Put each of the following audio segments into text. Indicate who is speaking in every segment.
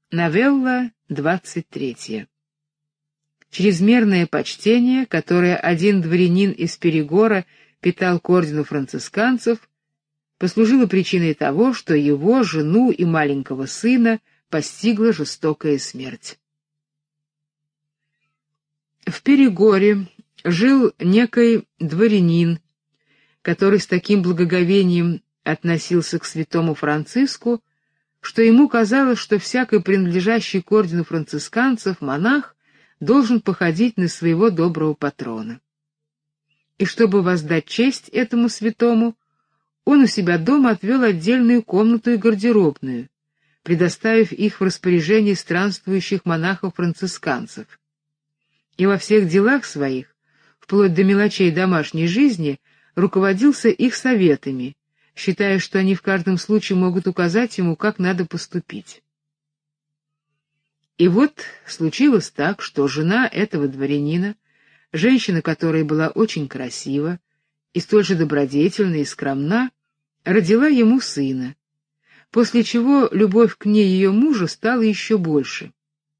Speaker 1: Новелла 23. Чрезмерное почтение, которое один дворянин из Перегора питал к ордену францисканцев, послужило причиной того, что его, жену и маленького сына постигла жестокая смерть. В Перегоре жил некий дворянин, который с таким благоговением относился к святому Франциску, что ему казалось, что всякий принадлежащий к ордену францисканцев монах должен походить на своего доброго патрона. И чтобы воздать честь этому святому, он у себя дома отвел отдельную комнату и гардеробную, предоставив их в распоряжение странствующих монахов-францисканцев. И во всех делах своих, вплоть до мелочей домашней жизни, руководился их советами, считая, что они в каждом случае могут указать ему, как надо поступить. И вот случилось так, что жена этого дворянина, женщина, которая была очень красива и столь же добродетельна и скромна, родила ему сына, после чего любовь к ней ее мужа стала еще больше.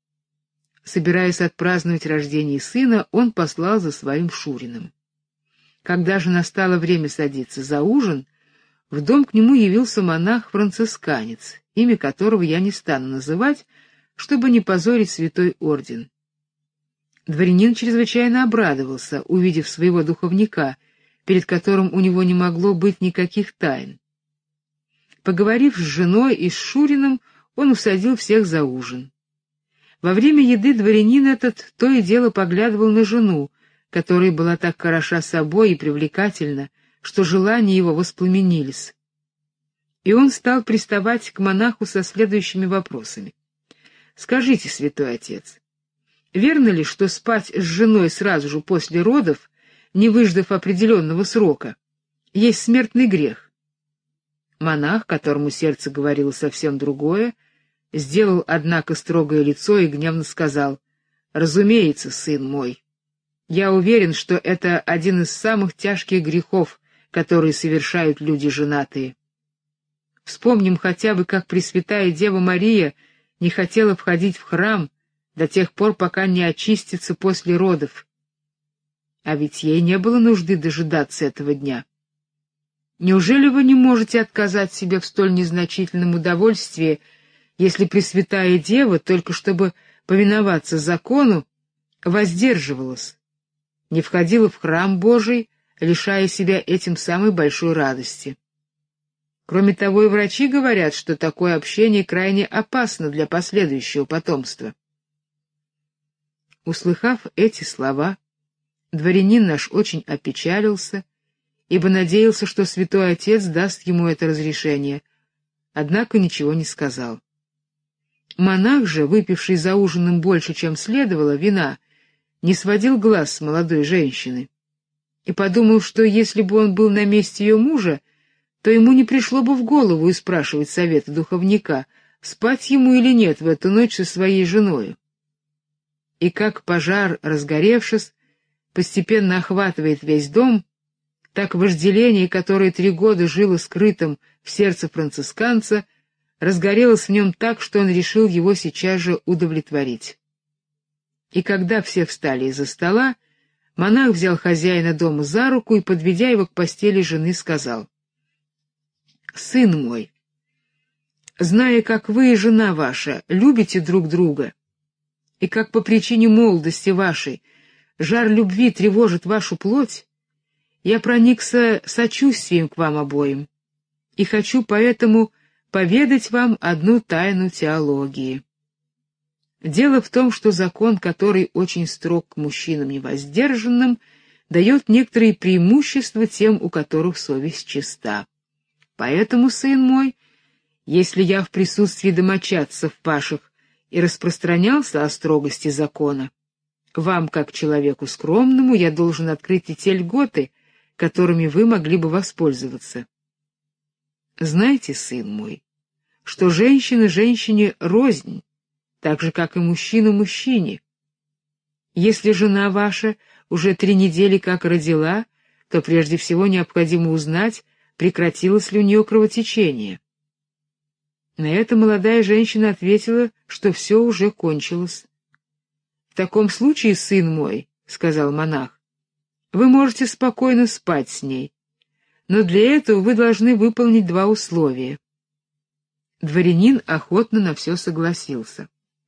Speaker 1: Собираясь отпраздновать рождение сына, он послал за своим шурином. Когда же настало время садиться за ужин, в дом к нему явился монах-францисканец, имя которого я не стану называть, чтобы не позорить святой орден. Дворянин чрезвычайно обрадовался, увидев своего духовника, перед которым у него не могло быть никаких тайн. Поговорив с женой и с шурином, он усадил всех за ужин. Во время еды дворянин этот то и дело поглядывал на жену, которая была так хороша собой и привлекательна, что желания его воспламенились. И он стал приставать к монаху со следующими вопросами. «Скажите, святой отец, верно ли, что спать с женой сразу же после родов, не выждав определенного срока, есть смертный грех?» Монах, которому сердце говорило совсем другое, сделал, однако, строгое лицо и гневно сказал: «Разумеется, сын мой, я уверен, что это один из самых тяжких грехов, которые совершают люди женатые. Вспомним хотя бы, как Пресвятая Дева Мария не хотела входить в храм до тех пор, пока не очистится после родов. А ведь ей не было нужды дожидаться этого дня. Неужели вы не можете отказать себе в столь незначительном удовольствии, если Пресвятая Дева, только чтобы повиноваться закону, воздерживалась, не входила в храм Божий, лишая себя этим самой большой радости? Кроме того, и врачи говорят, что такое общение крайне опасно для последующего потомства». Услыхав эти слова, дворянин наш очень опечалился, ибо надеялся, что святой отец даст ему это разрешение, однако ничего не сказал. Монах же, выпивший за ужином больше, чем следовало, вина, не сводил глаз с молодой женщины и подумал, что если бы он был на месте ее мужа, то ему не пришло бы в голову и спрашивать совета духовника, спать ему или нет в эту ночь со своей женой. И как пожар, разгоревшись, постепенно охватывает весь дом, так вожделение, которое 3 года жило скрытым в сердце францисканца, разгорелось в нем так, что он решил его сейчас же удовлетворить. И когда все встали из-за стола, монах взял хозяина дома за руку и, подведя его к постели жены, сказал: «Сын мой, зная, как вы и жена ваша любите друг друга, и как по причине молодости вашей жар любви тревожит вашу плоть, я проникся сочувствием к вам обоим и хочу поэтому поведать вам одну тайну теологии. Дело в том, что закон, который очень строг к мужчинам невоздержанным, дает некоторые преимущества тем, у которых совесть чиста. Поэтому, сын мой, если я в присутствии домочадцев ваших и распространялся о строгости закона, вам, как человеку скромному, я должен открыть и те льготы, которыми вы могли бы воспользоваться. Знаете, сын мой, что женщина женщине рознь, так же, как и мужчина мужчине. Если жена ваша уже 3 недели как родила, то прежде всего необходимо узнать, прекратилось ли у нее кровотечение. На это молодая женщина ответила, что все уже кончилось. «В таком случае, сын мой, — сказал монах, — вы можете спокойно спать с ней, но для этого вы должны выполнить 2 условия». Дворянин охотно на все согласился.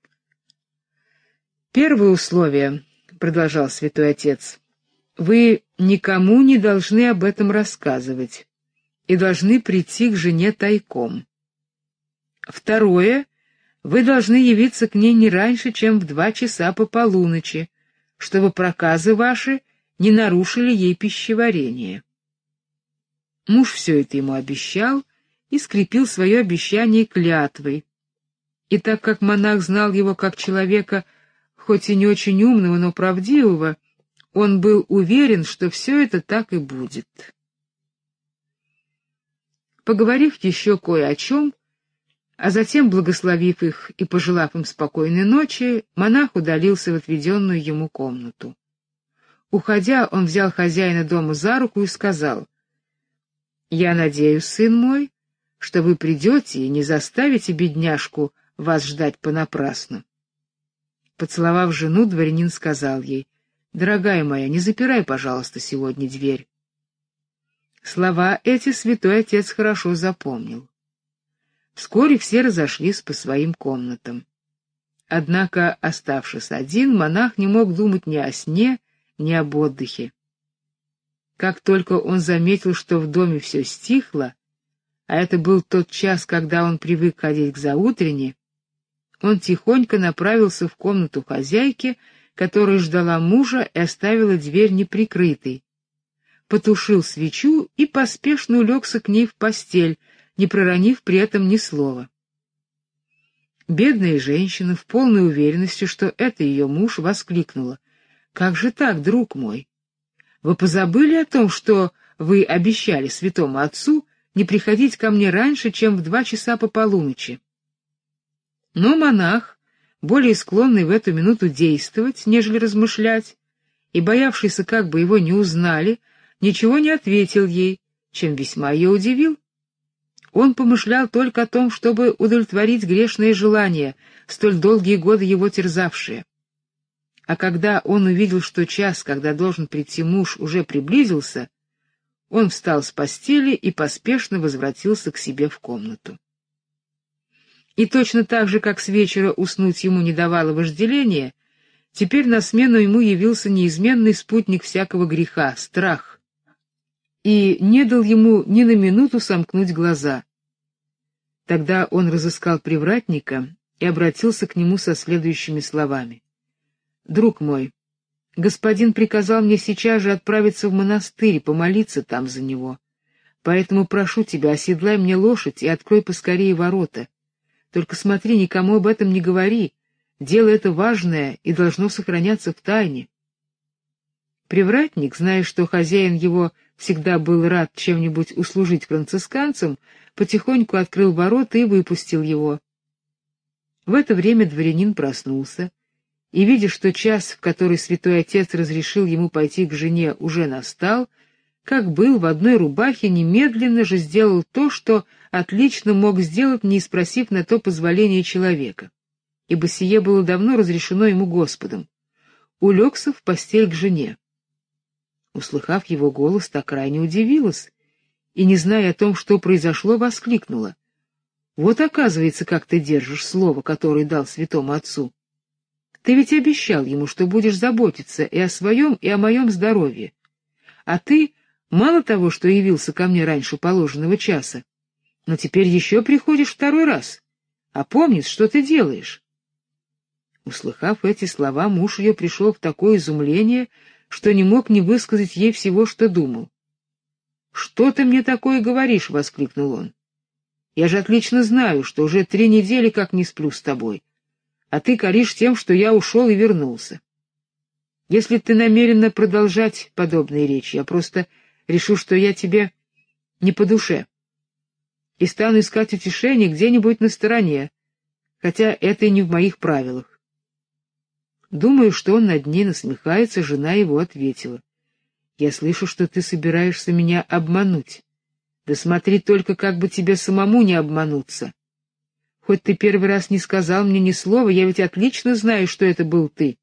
Speaker 1: «Первое условие, — продолжал святой отец, — вы никому не должны об этом рассказывать и должны прийти к жене тайком. Второе, вы должны явиться к ней не раньше, чем в 2 часа по полуночи, чтобы проказы ваши не нарушили ей пищеварение». Муж все это ему обещал и скрепил свое обещание клятвой. И так как монах знал его как человека, хоть и не очень умного, но правдивого, он был уверен, что все это так и будет. Поговорив еще кое о чем, а затем, благословив их и пожелав им спокойной ночи, монах удалился в отведенную ему комнату. Уходя, он взял хозяина дома за руку и сказал: «Я надеюсь, сын мой, что вы придете и не заставите бедняжку вас ждать понапрасну». Поцеловав жену, дворянин сказал ей: «Дорогая моя, не запирай, пожалуйста, сегодня дверь». Слова эти святой отец хорошо запомнил. Вскоре все разошлись по своим комнатам. Однако, оставшись один, монах не мог думать ни о сне, ни об отдыхе. Как только он заметил, что в доме все стихло, а это был тот час, когда он привык ходить к заутрене, он тихонько направился в комнату хозяйки, которая ждала мужа и оставила дверь неприкрытой, потушил свечу и поспешно улегся к ней в постель, не проронив при этом ни слова. Бедная женщина, в полной уверенности, что это ее муж, воскликнула: «Как же так, друг мой? Вы позабыли о том, что вы обещали святому отцу не приходить ко мне раньше, чем в 2 часа по полуночи?» Но монах, более склонный в эту минуту действовать, нежели размышлять, и боявшийся, как бы его не узнали, ничего не ответил ей, чем весьма ее удивил. Он помышлял только о том, чтобы удовлетворить грешные желания, столь долгие годы его терзавшие. А когда он увидел, что час, когда должен прийти муж, уже приблизился, он встал с постели и поспешно возвратился к себе в комнату. И точно так же, как с вечера уснуть ему не давало вожделения, теперь на смену ему явился неизменный спутник всякого греха — страх, и не дал ему ни на минуту сомкнуть глаза. Тогда он разыскал привратника и обратился к нему со следующими словами: «Друг мой, господин приказал мне сейчас же отправиться в монастырь и помолиться там за него. Поэтому прошу тебя, оседлай мне лошадь и открой поскорее ворота. Только смотри, никому об этом не говори. Дело это важное и должно сохраняться в тайне». Привратник, зная, что хозяин его всегда был рад чем-нибудь услужить францисканцам, потихоньку открыл ворота и выпустил его. В это время дворянин проснулся, и, видя, что час, в который святой отец разрешил ему пойти к жене, уже настал, как был в одной рубахе, немедленно же сделал то, что отлично мог сделать, не спросив на то позволения человека, ибо сие было давно разрешено ему Господом. Улегся в постель к жене. Услыхав его голос, та крайне удивилась и, не зная о том, что произошло, воскликнула: «Вот, оказывается, как ты держишь слово, которое дал святому отцу. Ты ведь обещал ему, что будешь заботиться и о своем, и о моем здоровье. А ты мало того, что явился ко мне раньше положенного часа, но теперь еще приходишь 2-й раз. Опомнись, что ты делаешь». Услыхав эти слова, муж ее пришел в такое изумление, что не мог не высказать ей всего, что думал. «Что ты мне такое говоришь?» — воскликнул он. «Я же отлично знаю, что уже 3 недели как не сплю с тобой, а ты коришь тем, что я ушел и вернулся. Если ты намерена продолжать подобные речи, я просто решу, что я тебе не по душе, и стану искать утешение где-нибудь на стороне, хотя это и не в моих правилах». Думаю, что он над ней насмехается, жена его ответила: «Я слышу, что ты собираешься меня обмануть. Да смотри только, как бы тебе самому не обмануться. Хоть ты первый раз не сказал мне ни слова, я ведь отлично знаю, что это был ты».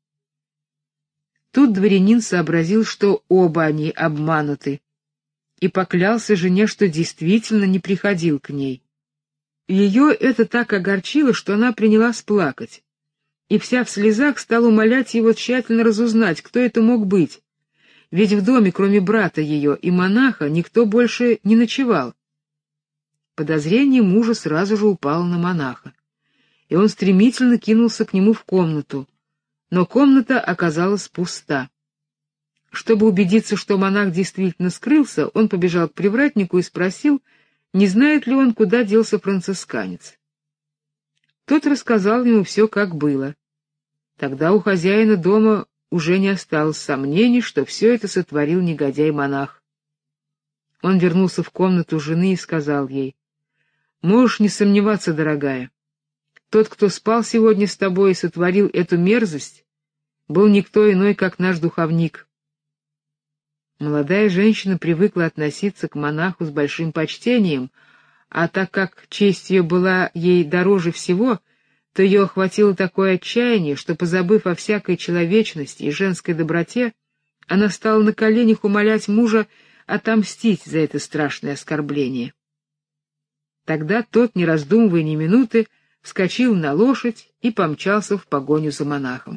Speaker 1: Тут дворянин сообразил, что оба они обмануты, и поклялся жене, что действительно не приходил к ней. Ее это так огорчило, что она принялась плакать, и вся в слезах стала умолять его тщательно разузнать, кто это мог быть, ведь в доме, кроме брата ее и монаха, никто больше не ночевал. Подозрение мужа сразу же упало на монаха, и он стремительно кинулся к нему в комнату, но комната оказалась пуста. Чтобы убедиться, что монах действительно скрылся, он побежал к привратнику и спросил, не знает ли он, куда делся францисканец. Тот рассказал ему все, как было. Тогда у хозяина дома уже не осталось сомнений, что все это сотворил негодяй-монах. Он вернулся в комнату жены и сказал ей: «Можешь не сомневаться, дорогая, тот, кто спал сегодня с тобой и сотворил эту мерзость, был никто иной, как наш духовник». Молодая женщина привыкла относиться к монаху с большим почтением, а так как честь ее была ей дороже всего, то ее охватило такое отчаяние, что, позабыв о всякой человечности и женской доброте, она стала на коленях умолять мужа отомстить за это страшное оскорбление. Тогда тот, не раздумывая ни минуты, вскочил на лошадь и помчался в погоню за монахом.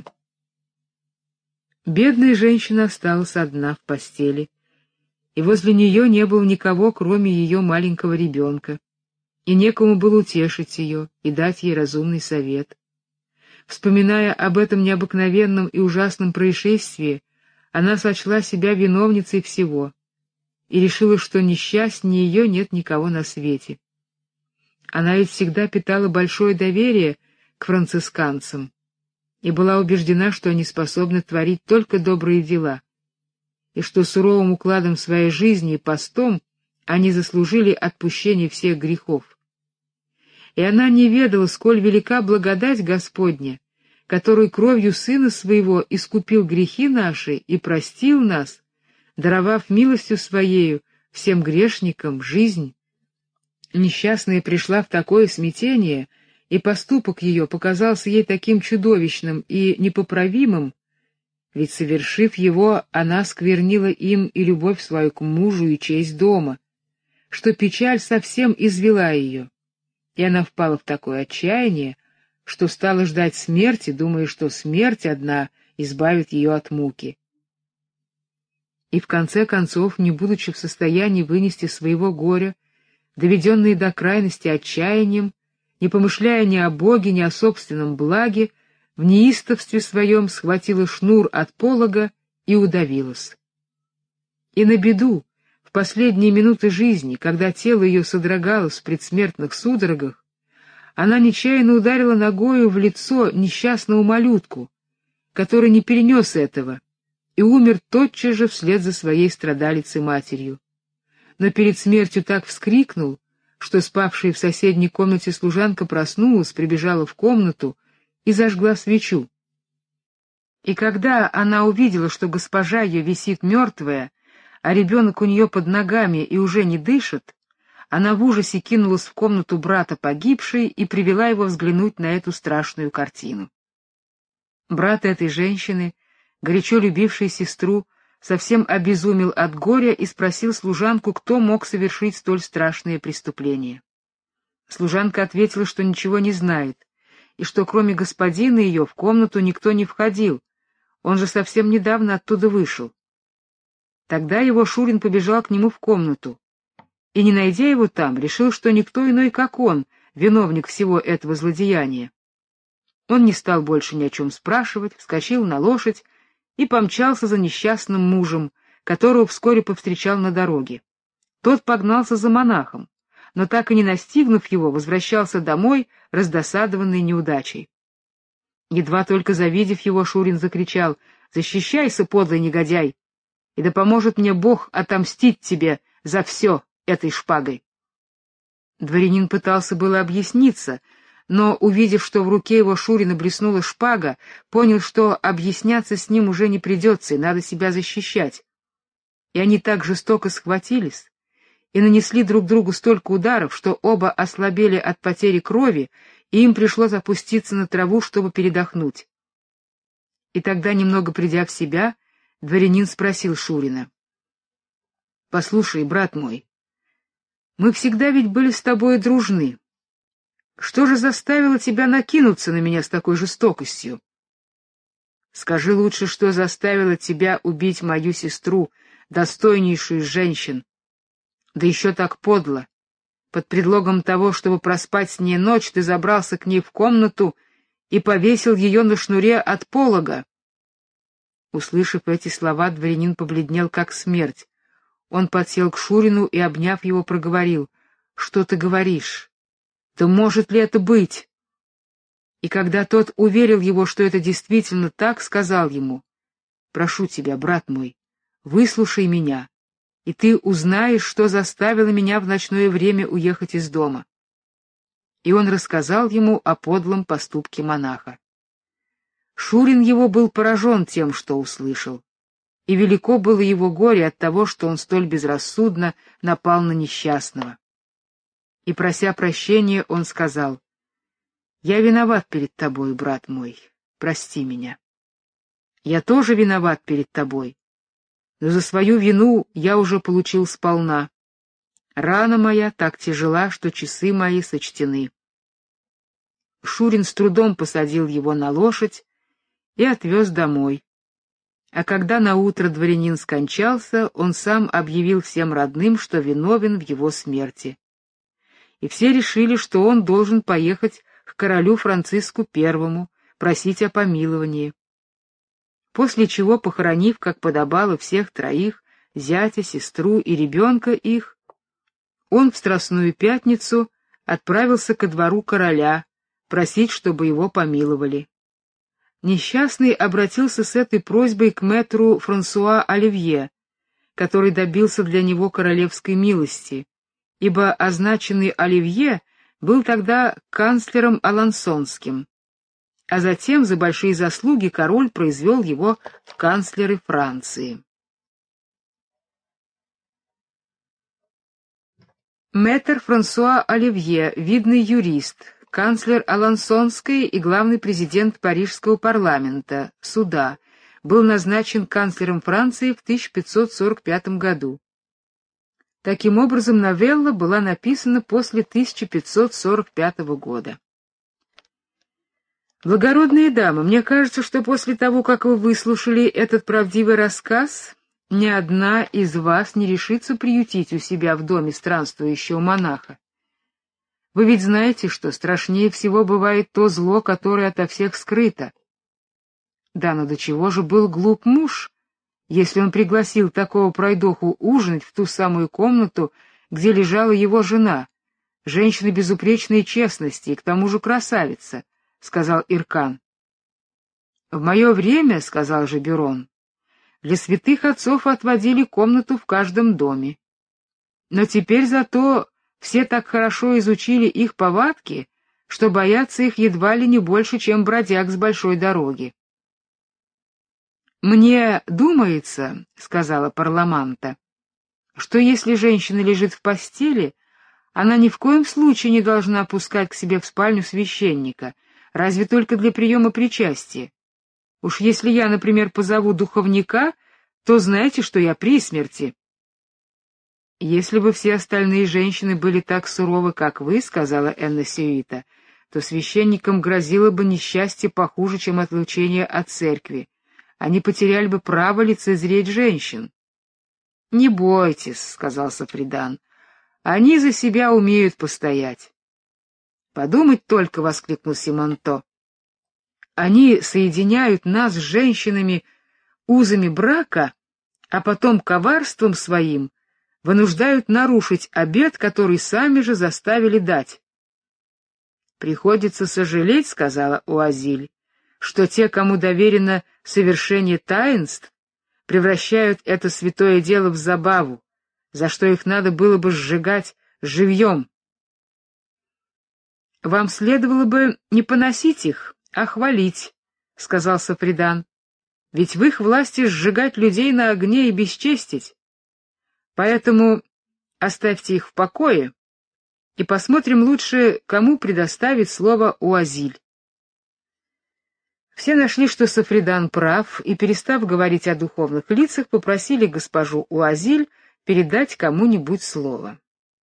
Speaker 1: Бедная женщина осталась одна в постели, и возле нее не было никого, кроме ее маленького ребенка, и некому было утешить ее и дать ей разумный совет. Вспоминая об этом необыкновенном и ужасном происшествии, она сочла себя виновницей всего и решила, что несчастнее ее нет никого на свете. Она ведь всегда питала большое доверие к францисканцам и была убеждена, что они способны творить только добрые дела, и что суровым укладом своей жизни и постом они заслужили отпущение всех грехов. И она не ведала, сколь велика благодать Господня, который кровью Сына Своего искупил грехи наши и простил нас, даровав милостью Своею всем грешникам жизнь. Несчастная пришла в такое смятение, и поступок ее показался ей таким чудовищным и непоправимым, ведь, совершив его, она сквернила им и любовь свою к мужу, и честь дома, что печаль совсем извела ее, и она впала в такое отчаяние, что стала ждать смерти, думая, что смерть одна избавит ее от муки. И в конце концов, не будучи в состоянии вынести своего горя, доведенные до крайности отчаянием, не помышляя ни о Боге, ни о собственном благе, в неистовстве своем схватила шнур от полога и удавилась. И на беду, в последние минуты жизни, когда тело ее содрогалось в предсмертных судорогах, она нечаянно ударила ногою в лицо несчастного малютку, который не перенес этого и умер тотчас же вслед за своей страдалицей-матерью. Но перед смертью так вскрикнул, что спавшая в соседней комнате служанка проснулась, прибежала в комнату и зажгла свечу. И когда она увидела, что госпожа ее висит мертвая, а ребенок у нее под ногами и уже не дышит, она в ужасе кинулась в комнату брата погибшей и привела его взглянуть на эту страшную картину. Брат этой женщины, горячо любивший сестру, совсем обезумел от горя и спросил служанку, кто мог совершить столь страшное преступление. Служанка ответила, что ничего не знает, и что кроме господина ее в комнату никто не входил, он же совсем недавно оттуда вышел. Тогда его Шурин побежал к нему в комнату, и, не найдя его там, решил, что никто иной, как он, виновник всего этого злодеяния. Он не стал больше ни о чем спрашивать, вскочил на лошадь и помчался за несчастным мужем, которого вскоре повстречал на дороге. Тот погнался за монахом, но так и не настигнув его, возвращался домой, раздосадованный неудачей. Едва только завидев его, Шурин закричал: «Защищайся, подлый негодяй, и да поможет мне Бог отомстить тебе за все этой шпагой!» Дворянин пытался было объясниться, но, увидев, что в руке его Шурина блеснула шпага, понял, что объясняться с ним уже не придется, и надо себя защищать. И они так жестоко схватились, и нанесли друг другу столько ударов, что оба ослабели от потери крови, и им пришлось опуститься на траву, чтобы передохнуть. И тогда, немного придя в себя, дворянин спросил Шурина: «Послушай, брат мой, мы всегда ведь были с тобой дружны. Что же заставило тебя накинуться на меня с такой жестокостью? Скажи лучше, что заставило тебя убить мою сестру, достойнейшую из женщин, да еще так подло. Под предлогом того, чтобы проспать с ней ночь, ты забрался к ней в комнату и повесил ее на шнуре от полога». Услышав эти слова, дворянин побледнел как смерть. Он подсел к Шурину и, обняв его, проговорил: «Что ты говоришь? Да может ли это быть?» И когда тот уверил его, что это действительно так, сказал ему: «Прошу тебя, брат мой, выслушай меня, и ты узнаешь, что заставило меня в ночное время уехать из дома». И он рассказал ему о подлом поступке монаха. Шурин его был поражен тем, что услышал, и велико было его горе от того, что он столь безрассудно напал на несчастного. И, прося прощения, он сказал: «Я виноват перед тобой, брат мой, прости меня. Я тоже виноват перед тобой, но за свою вину я уже получил сполна. Рана моя так тяжела, что часы мои сочтены». Шурин с трудом посадил его на лошадь и отвез домой. А когда наутро дворянин скончался, он сам объявил всем родным, что виновен в его смерти. И все решили, что он должен поехать к королю Франциску I, просить о помиловании. После чего, похоронив, как подобало, всех троих, зятя, сестру и ребенка их, он в Страстную Пятницу отправился ко двору короля просить, чтобы его помиловали. Несчастный обратился с этой просьбой к мэтру Франсуа Оливье, который добился для него королевской милости, ибо означенный Оливье был тогда канцлером алансонским, а затем за большие заслуги король произвел его в канцлеры Франции. Мэтр Франсуа Оливье, видный юрист, канцлер Алансонской и главный президент Парижского парламента, суда, был назначен канцлером Франции в 1545 году. Таким образом, новелла была написана после 1545 года. Благородные дамы, мне кажется, что после того, как вы выслушали этот правдивый рассказ, ни одна из вас не решится приютить у себя в доме странствующего монаха. Вы ведь знаете, что страшнее всего бывает то зло, которое ото всех скрыто. Да, но до чего же был глуп муж, если он пригласил такого пройдоху ужинать в ту самую комнату, где лежала его жена, женщина безупречной честности и к тому же красавица, — сказал Иркан. — В мое время, — сказал же Бюрон, — для святых отцов отводили комнату в каждом доме. Но теперь зато все так хорошо изучили их повадки, что боятся их едва ли не больше, чем бродяг с большой дороги. «Мне думается, — сказала Парламанта, — что если женщина лежит в постели, она ни в коем случае не должна пускать к себе в спальню священника, разве только для приема причастия. Уж если я, например, позову духовника, то знаете, что я при смерти». «Если бы все остальные женщины были так суровы, как вы, — сказала Энна Сюита, — то священникам грозило бы несчастье похуже, чем отлучение от церкви. Они потеряли бы право лицезреть женщин». «Не бойтесь, — сказал Сафридан, — они за себя умеют постоять». «Подумать только, — воскликнул Симонто, — они соединяют нас с женщинами узами брака, а потом коварством своим вынуждают нарушить обет, который сами же заставили дать». «Приходится сожалеть, — сказала Уазиль, — что те, кому доверено совершение таинств, превращают это святое дело в забаву, за что их надо было бы сжигать живьем». «Вам следовало бы не поносить их, а хвалить, — сказал Сафридан, — ведь в их власти сжигать людей на огне и бесчестить. Поэтому оставьте их в покое и посмотрим лучше, кому предоставить слово Уазиль. Все нашли, что Сафридан прав, и, перестав говорить о духовных лицах, попросили госпожу Уазиль передать кому-нибудь слово.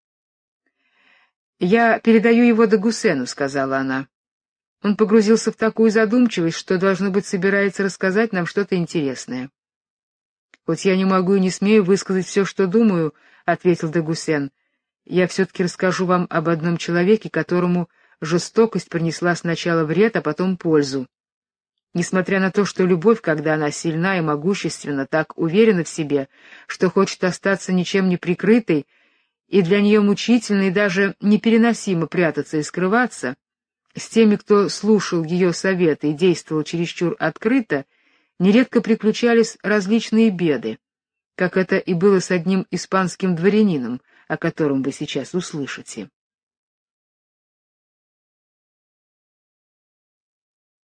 Speaker 1: «Я передаю его Дагусену», — сказала она. «Он погрузился в такую задумчивость, что, должно быть, собирается рассказать нам что-то интересное». «Хоть я не могу и не смею высказать все, что думаю», — ответил Дагусен, — «я все-таки расскажу вам об одном человеке, которому жестокость принесла сначала вред, а потом пользу. Несмотря на то, что любовь, когда она сильна и могущественна, так уверена в себе, что хочет остаться ничем не прикрытой, и для нее мучительно и даже непереносимо прятаться и скрываться, с теми, кто слушал ее советы и действовал чересчур открыто, нередко приключались различные беды, как это и было с одним испанским дворянином, о котором вы сейчас услышите.